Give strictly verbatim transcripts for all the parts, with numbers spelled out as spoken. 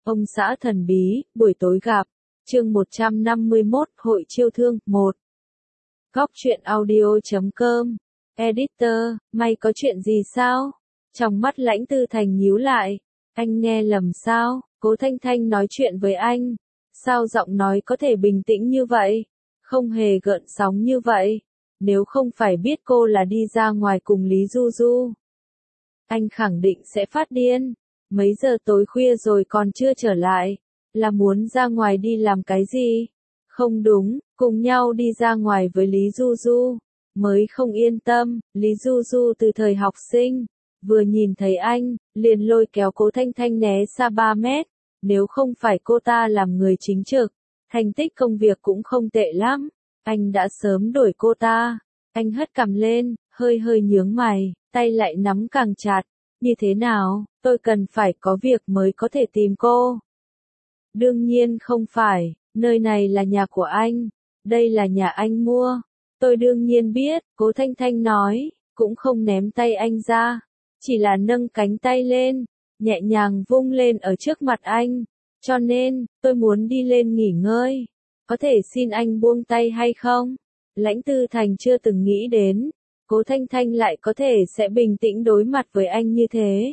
Ông xã thần bí, buổi tối gặp. Chương một trăm năm mươi mốt, Hội chiêu thương, một. Góc truyện audio chấm com. Editor, mày có chuyện gì sao? Trong mắt Lãnh Tư Thành nhíu lại. Anh nghe lầm sao? Cố Thanh Thanh nói chuyện với anh. Sao giọng nói có thể bình tĩnh như vậy? Không hề gợn sóng như vậy. Nếu không phải biết cô là đi ra ngoài cùng Lý Du Du, anh khẳng định sẽ phát điên. Mấy giờ tối khuya rồi còn chưa trở lại, là muốn ra ngoài đi làm cái gì? Không đúng, cùng nhau đi ra ngoài với Lý Du Du, mới không yên tâm. Lý Du Du từ thời học sinh, vừa nhìn thấy anh, liền lôi kéo Cố Thanh Thanh né xa ba mét. Nếu không phải cô ta làm người chính trực, thành tích công việc cũng không tệ lắm, anh đã sớm đuổi cô ta. Anh hất cằm lên, hơi hơi nhướng mày, tay lại nắm càng chặt. Như thế nào, tôi cần phải có việc mới có thể tìm cô? Đương nhiên không phải, nơi này là nhà của anh, đây là nhà anh mua. Tôi đương nhiên biết, Cố Thanh Thanh nói, cũng không ném tay anh ra, chỉ là nâng cánh tay lên, nhẹ nhàng vung lên ở trước mặt anh. Cho nên, tôi muốn đi lên nghỉ ngơi, có thể xin anh buông tay hay không? Lãnh Tư Thành chưa từng nghĩ đến, Cố Thanh Thanh lại có thể sẽ bình tĩnh đối mặt với anh như thế.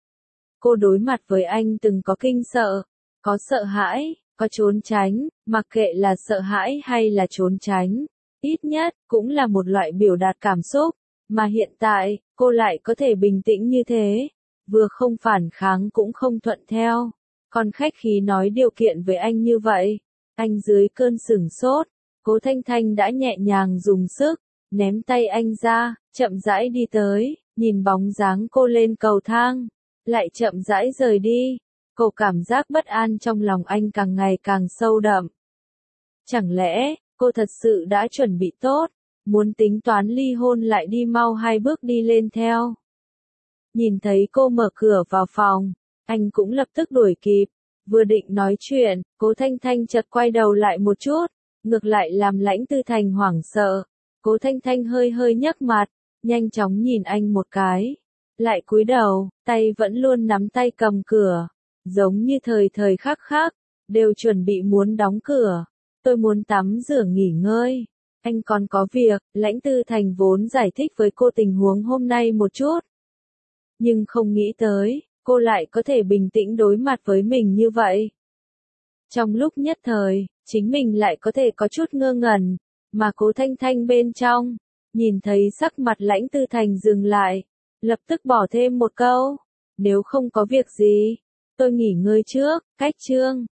Cô đối mặt với anh từng có kinh sợ, có sợ hãi, có trốn tránh, mặc kệ là sợ hãi hay là trốn tránh, ít nhất cũng là một loại biểu đạt cảm xúc, mà hiện tại, cô lại có thể bình tĩnh như thế, vừa không phản kháng cũng không thuận theo, còn khách khí nói điều kiện với anh như vậy. Anh dưới cơn sửng sốt, Cố Thanh Thanh đã nhẹ nhàng dùng sức, ném tay anh ra, chậm rãi đi tới, nhìn bóng dáng cô lên cầu thang, lại chậm rãi rời đi. Cô cảm giác bất an trong lòng anh càng ngày càng sâu đậm. Chẳng lẽ, cô thật sự đã chuẩn bị tốt, muốn tính toán ly hôn lại đi mau hai bước đi lên theo. Nhìn thấy cô mở cửa vào phòng, anh cũng lập tức đuổi kịp, vừa định nói chuyện, Cố Thanh Thanh chợt quay đầu lại một chút, ngược lại làm Lãnh Tư Thành hoảng sợ. Cố Thanh Thanh hơi hơi nhấc mặt, nhanh chóng nhìn anh một cái, lại cúi đầu, tay vẫn luôn nắm tay cầm cửa, giống như thời thời khắc khắc, đều chuẩn bị muốn đóng cửa. Tôi muốn tắm rửa nghỉ ngơi, anh còn có việc. Lãnh Tư Thành vốn giải thích với cô tình huống hôm nay một chút, nhưng không nghĩ tới, cô lại có thể bình tĩnh đối mặt với mình như vậy. Trong lúc nhất thời, chính mình lại có thể có chút ngơ ngẩn, mà Cố Thanh Thanh bên trong, nhìn thấy sắc mặt Lãnh Tư Thành dừng lại, lập tức bỏ thêm một câu, nếu không có việc gì, tôi nghỉ ngơi trước. Cách chương